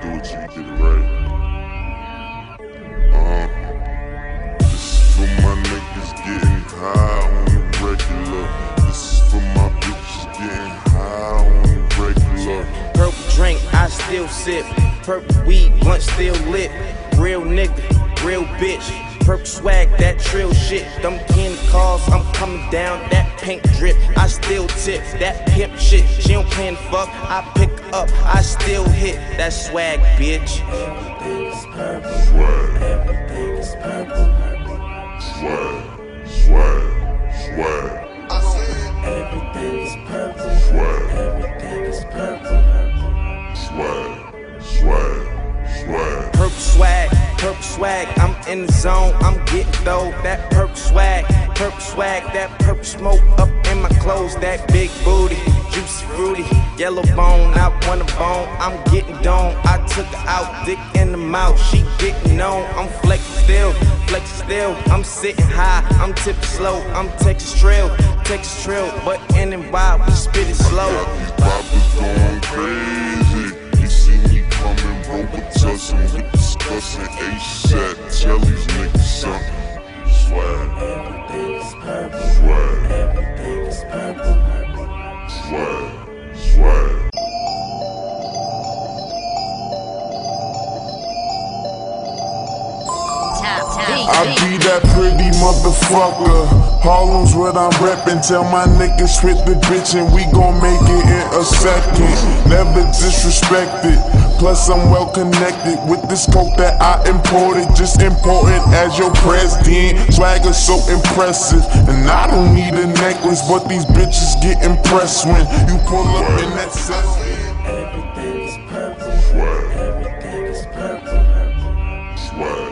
do it till you get it right. This is for my niggas getting high on the regular. This is for my bitches getting high on the regular. Purple drink, I still sip. Purple weed, blunt still lit. Real nigga, real bitch. Purple swag, that trill shit. Them candy cars, I'm coming down, that pink drip. I still tip, that pimp shit. She don't plan to fuck, I pick her up, I still hit. That swag, bitch. Everything is purple. Swag, Everything is purple. swag, swag, swag, Everything is purple. swag, Everything is purple. swag, swag, swag. Purple swag, I'm in the zone, I'm getting dough. That purple swag, that purple smoke up in my clothes. That big booty, juicy fruity, yellow bone, I want a bone. I'm getting dome, I took her out, dick in the mouth, she getting on. I'm flexing still, I'm sitting high, I'm tipping slow, I'm Texas trail, but in and wild, we spit it slow. Got these poppers going crazy. He see me coming, Robitussin, we discussing ASAP. Tell these niggas something. Swag, Everything is purple. swag, Everything is purple. swag, swag. I be that pretty motherfucker. Harlem's what I'm reppin'. Tell my niggas spit the bitch and we gon' make it in a second. Never disrespected. Plus I'm well connected with this coke that I imported. Just important as your president. Swagger so impressive. And I don't need a necklace, but these bitches get impressed when you pull up in that set. Everything is purple. Swag, Everything is purple. swag.